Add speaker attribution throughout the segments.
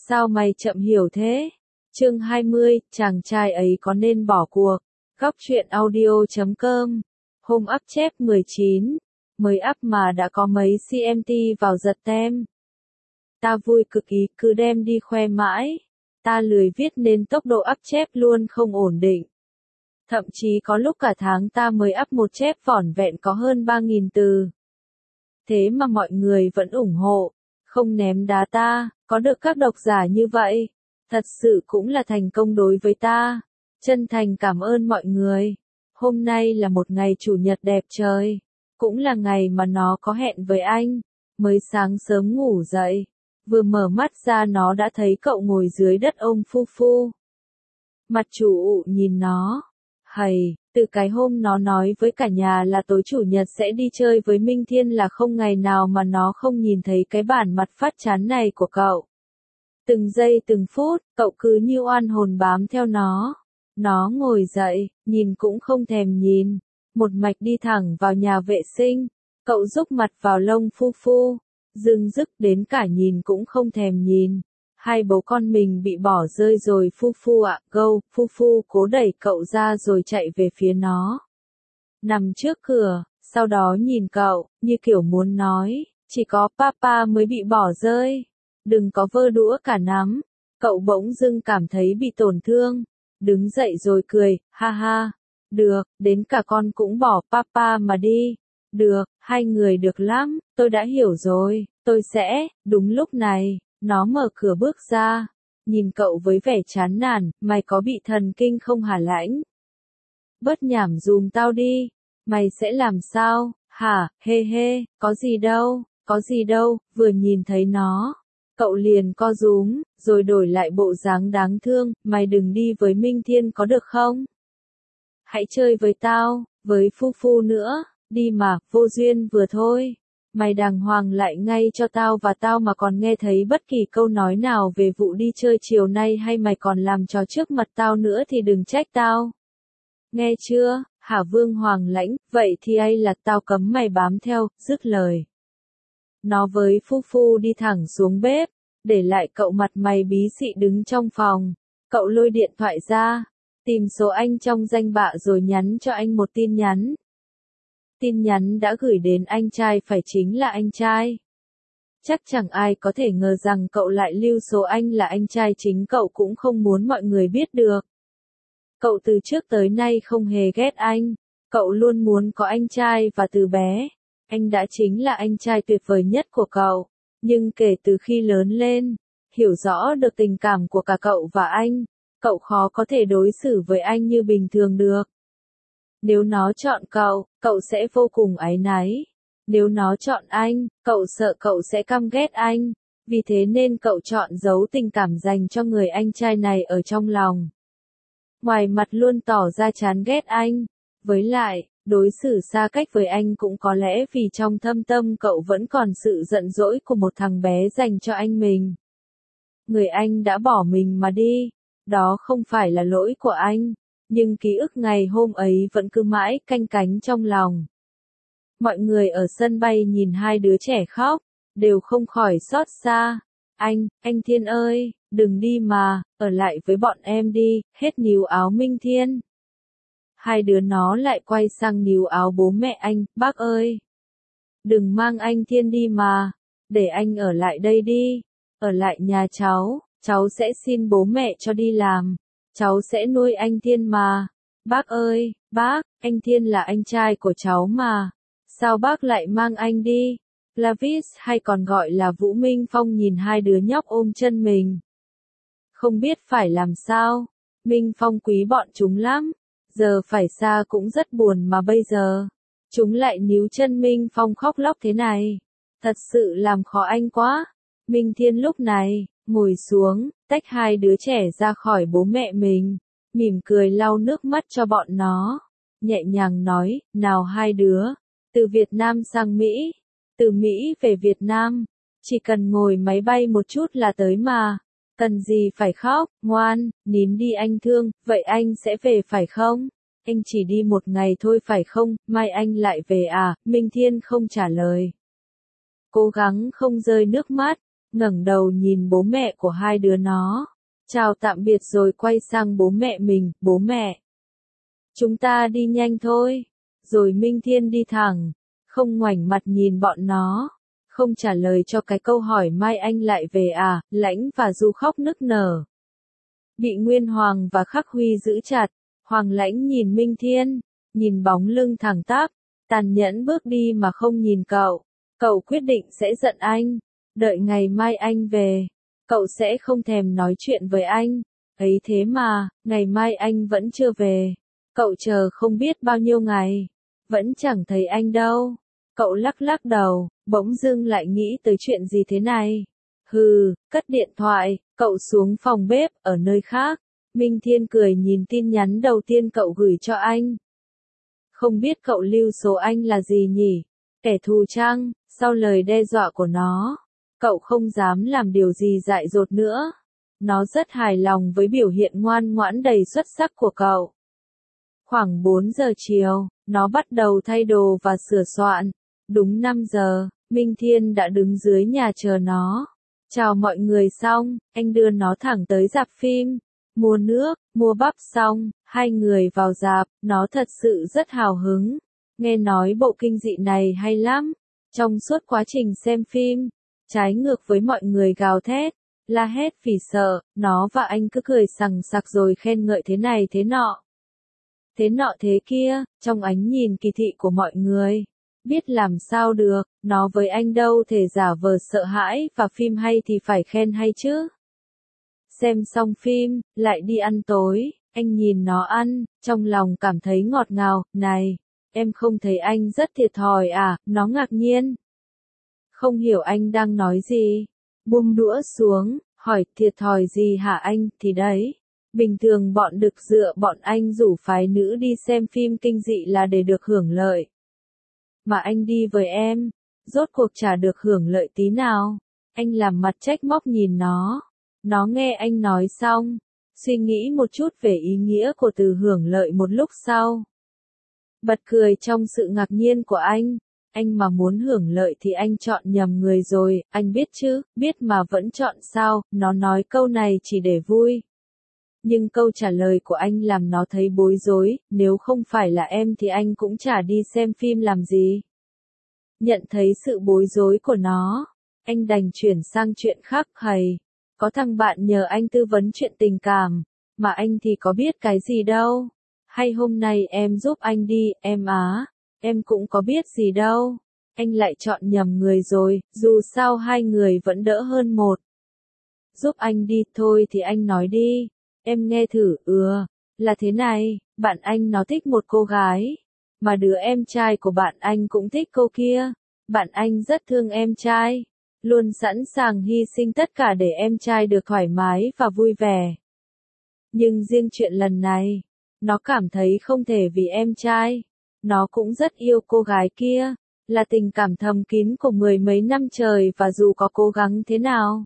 Speaker 1: Sao mày chậm hiểu thế? Chương 20, chàng trai ấy có nên bỏ cuộc? Góc truyện audio.com. Hôm up chép 19. Mới up mà đã có mấy CMT vào giật tem. Ta vui cực ý, cứ đem đi khoe mãi. Ta lười viết nên tốc độ up chép luôn không ổn định. Thậm chí có lúc cả tháng ta mới up một chép vỏn vẹn có hơn 3.000 từ. Thế mà mọi người vẫn ủng hộ, không ném đá ta, có được các độc giả như vậy. Thật sự cũng là thành công đối với ta. Chân thành cảm ơn mọi người. Hôm nay là một ngày chủ nhật đẹp trời. Cũng là ngày mà nó có hẹn với anh. Mới sáng sớm ngủ dậy. Vừa mở mắt ra nó đã thấy cậu ngồi dưới đất ôm Phu Phu. Mặt chủ ụ nhìn nó. Hầy, từ cái hôm nó nói với cả nhà là tối chủ nhật sẽ đi chơi với Minh Thiên là không ngày nào mà nó không nhìn thấy cái bản mặt phát chán này của cậu. Từng giây từng phút, cậu cứ như oan hồn bám theo nó. Nó ngồi dậy, nhìn cũng không thèm nhìn. Một mạch đi thẳng vào nhà vệ sinh. Cậu rúc mặt vào lông Phu Phu. Dưng dứt đến cả nhìn cũng không thèm nhìn. Hai bố con mình bị bỏ rơi rồi Phu Phu ạ, gâu, Phu Phu cố đẩy cậu ra rồi chạy về phía nó. Nằm trước cửa, sau đó nhìn cậu, như kiểu muốn nói, chỉ có papa mới bị bỏ rơi. Đừng có vơ đũa cả nắm. Cậu bỗng dưng cảm thấy bị tổn thương. Đứng dậy rồi cười, ha ha. Được, đến cả con cũng bỏ papa mà đi. Được, hai người được lắm, tôi đã hiểu rồi, tôi sẽ, đúng lúc này. Nó mở cửa bước ra, nhìn cậu với vẻ chán nản, mày có bị thần kinh không hả Lãnh? Bớt nhảm dùm tao đi, mày sẽ làm sao, hả, hê hê, có gì đâu, vừa nhìn thấy nó. Cậu liền co rúm, rồi đổi lại bộ dáng đáng thương, mày đừng đi với Minh Thiên có được không? Hãy chơi với tao, với Phu Phu nữa, đi mà, vô duyên vừa thôi. Mày đàng hoàng lại ngay cho tao và tao mà còn nghe thấy bất kỳ câu nói nào về vụ đi chơi chiều nay hay mày còn làm trò trước mặt tao nữa thì đừng trách tao. Nghe chưa, hả Vương Hoàng Lãnh, vậy thì ấy là tao cấm mày bám theo, dứt lời. Nó với Phu Phu đi thẳng xuống bếp, để lại cậu mặt mày bí xị đứng trong phòng. Cậu lôi điện thoại ra, tìm số anh trong danh bạ rồi nhắn cho anh một tin nhắn. Tin nhắn đã gửi đến anh trai phải chính là anh trai. Chắc chẳng ai có thể ngờ rằng cậu lại lưu số anh là anh trai chính cậu cũng không muốn mọi người biết được. Cậu từ trước tới nay không hề ghét anh. Cậu luôn muốn có anh trai và từ bé. Anh đã chính là anh trai tuyệt vời nhất của cậu. Nhưng kể từ khi lớn lên, hiểu rõ được tình cảm của cả cậu và anh, cậu khó có thể đối xử với anh như bình thường được. Nếu nó chọn cậu, cậu sẽ vô cùng áy náy. Nếu nó chọn anh, cậu sợ cậu sẽ căm ghét anh. Vì thế nên cậu chọn giấu tình cảm dành cho người anh trai này ở trong lòng. Ngoài mặt luôn tỏ ra chán ghét anh. Với lại, đối xử xa cách với anh cũng có lẽ vì trong thâm tâm cậu vẫn còn sự giận dỗi của một thằng bé dành cho anh mình. Người anh đã bỏ mình mà đi. Đó không phải là lỗi của anh. Nhưng ký ức ngày hôm ấy vẫn cứ mãi canh cánh trong lòng. Mọi người ở sân bay nhìn hai đứa trẻ khóc, đều không khỏi xót xa. Anh Thiên ơi, đừng đi mà, ở lại với bọn em đi, hết níu áo Minh Thiên. Hai đứa nó lại quay sang níu áo bố mẹ anh, bác ơi. Đừng mang anh Thiên đi mà, để anh ở lại đây đi, ở lại nhà cháu sẽ xin bố mẹ cho đi làm. Cháu sẽ nuôi anh Thiên mà. Bác ơi, bác, anh Thiên là anh trai của cháu mà. Sao bác lại mang anh đi? Lavis hay còn gọi là Vũ Minh Phong nhìn hai đứa nhóc ôm chân mình. Không biết phải làm sao. Minh Phong quý bọn chúng lắm. Giờ phải xa cũng rất buồn mà bây giờ. Chúng lại níu chân Minh Phong khóc lóc thế này. Thật sự làm khó anh quá. Minh Thiên lúc này ngồi xuống, tách hai đứa trẻ ra khỏi bố mẹ mình, mỉm cười lau nước mắt cho bọn nó, nhẹ nhàng nói, nào hai đứa, từ Việt Nam sang Mỹ, từ Mỹ về Việt Nam, chỉ cần ngồi máy bay một chút là tới mà, cần gì phải khóc, ngoan, nín đi anh thương, vậy anh sẽ về phải không? Anh chỉ đi một ngày thôi phải không, mai anh lại về à, Minh Thiên không trả lời. Cố gắng không rơi nước mắt. ngẩng đầu nhìn bố mẹ của hai đứa nó. Chào tạm biệt rồi quay sang bố mẹ mình, bố mẹ. Chúng ta đi nhanh thôi. Rồi Minh Thiên đi thẳng, không ngoảnh mặt nhìn bọn nó, không trả lời cho cái câu hỏi mai anh lại về à, Lãnh và Du khóc nức nở. Bị Nguyên Hoàng và Khắc Huy giữ chặt, Hoàng Lãnh nhìn Minh Thiên, nhìn bóng lưng thẳng tắp, tàn nhẫn bước đi mà không nhìn cậu. Cậu quyết định sẽ giận anh, đợi ngày mai anh về, cậu sẽ không thèm nói chuyện với anh. Ấy thế mà, ngày mai anh vẫn chưa về. Cậu chờ không biết bao nhiêu ngày, vẫn chẳng thấy anh đâu. Cậu lắc lắc đầu, bỗng dưng lại nghĩ tới chuyện gì thế này. Hừ, cất điện thoại, cậu xuống phòng bếp, ở nơi khác. Minh Thiên cười nhìn tin nhắn đầu tiên cậu gửi cho anh. Không biết cậu lưu số anh là gì nhỉ? Kẻ thù chăng? Sau lời đe dọa của nó, cậu không dám làm điều gì dại dột nữa. Nó rất hài lòng với biểu hiện ngoan ngoãn đầy xuất sắc của cậu. Khoảng 4 giờ chiều, nó bắt đầu thay đồ và sửa soạn. Đúng 5 giờ, Minh Thiên đã đứng dưới nhà chờ nó. Chào mọi người xong, anh đưa nó thẳng tới rạp phim. Mua nước, mua bắp xong, hai người vào rạp, nó thật sự rất hào hứng. Nghe nói bộ kinh dị này hay lắm. Trong suốt quá trình xem phim, trái ngược với mọi người gào thét, la hét vì sợ, nó và anh cứ cười sằng sặc rồi khen ngợi thế này thế nọ thế kia, trong ánh nhìn kỳ thị của mọi người. Biết làm sao được, nó với anh đâu thể giả vờ sợ hãi, và phim hay thì phải khen hay chứ. Xem xong phim, lại đi ăn tối, anh nhìn nó ăn, trong lòng cảm thấy ngọt ngào. Này, em không thấy anh rất thiệt thòi à? Nó ngạc nhiên. Không hiểu anh đang nói gì. Buông đũa xuống, hỏi thiệt thòi gì hả anh? Thì đấy, bình thường bọn đực dựa bọn anh rủ phái nữ đi xem phim kinh dị là để được hưởng lợi. Mà anh đi với em, rốt cuộc chả được hưởng lợi tí nào. Anh làm mặt trách móc nhìn nó. Nó nghe anh nói xong, suy nghĩ một chút về ý nghĩa của từ hưởng lợi một lúc sau. Bật cười trong sự ngạc nhiên của anh. Anh mà muốn hưởng lợi thì anh chọn nhầm người rồi, anh biết chứ, biết mà vẫn chọn sao. Nó nói câu này chỉ để vui. Nhưng câu trả lời của anh làm nó thấy bối rối, nếu không phải là em thì anh cũng chả đi xem phim làm gì. Nhận thấy sự bối rối của nó, anh đành chuyển sang chuyện khác. Hay, có thằng bạn nhờ anh tư vấn chuyện tình cảm, mà anh thì có biết cái gì đâu. Hay hôm nay em giúp anh đi, em á, em cũng có biết gì đâu. Anh lại chọn nhầm người rồi, dù sao hai người vẫn đỡ hơn một. Giúp anh đi, thôi thì anh nói đi. Em nghe thử. Là thế này, bạn anh nó thích một cô gái, mà đứa em trai của bạn anh cũng thích cô kia. Bạn anh rất thương em trai, luôn sẵn sàng hy sinh tất cả để em trai được thoải mái và vui vẻ. Nhưng riêng chuyện lần này, nó cảm thấy không thể vì em trai. Nó cũng rất yêu cô gái kia, là tình cảm thầm kín của mười mấy năm trời, và dù có cố gắng thế nào,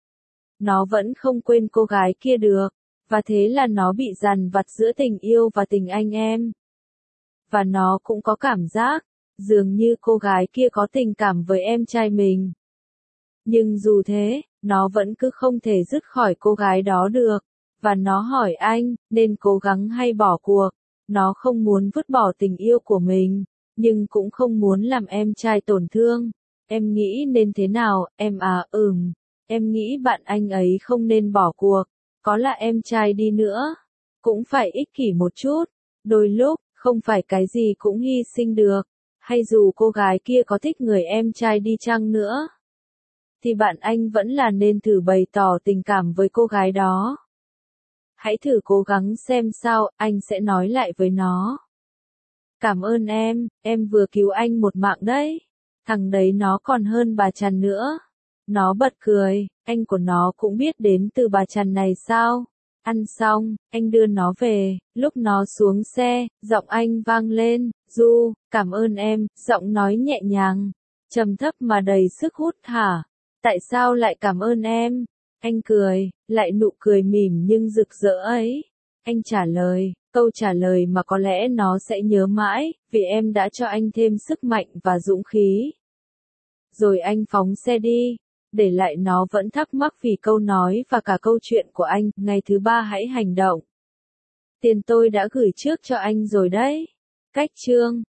Speaker 1: nó vẫn không quên cô gái kia được. Và thế là nó bị dằn vặt giữa tình yêu và tình anh em. Và nó cũng có cảm giác, dường như cô gái kia có tình cảm với em trai mình. Nhưng dù thế, nó vẫn cứ không thể dứt khỏi cô gái đó được. Và nó hỏi anh, nên cố gắng hay bỏ cuộc. Nó không muốn vứt bỏ tình yêu của mình, nhưng cũng không muốn làm em trai tổn thương. Em nghĩ nên thế nào, em à? Em nghĩ bạn anh ấy không nên bỏ cuộc. Có là em trai đi nữa, cũng phải ích kỷ một chút. Đôi lúc, không phải cái gì cũng hy sinh được. Hay dù cô gái kia có thích người em trai đi chăng nữa, thì bạn anh vẫn là nên thử bày tỏ tình cảm với cô gái đó. Hãy thử cố gắng xem sao, anh sẽ nói lại với nó. Cảm ơn em vừa cứu anh một mạng đấy. Thằng đấy nó còn hơn bà Trần nữa. Nó bật cười, anh của nó cũng biết đến từ bà Trần này sao? Ăn xong, anh đưa nó về, lúc nó xuống xe, giọng anh vang lên, Du, cảm ơn em, giọng nói nhẹ nhàng, trầm thấp mà đầy sức hút. Hả? Tại sao lại cảm ơn em? Anh cười, lại nụ cười mỉm nhưng rực rỡ ấy. Anh trả lời, câu trả lời mà có lẽ nó sẽ nhớ mãi, vì em đã cho anh thêm sức mạnh và dũng khí. Rồi anh phóng xe đi. để lại nó vẫn thắc mắc vì câu nói và cả câu chuyện của anh. Ngày thứ 3 hãy hành động. Tiền tôi đã gửi trước cho anh rồi đấy. Cách chương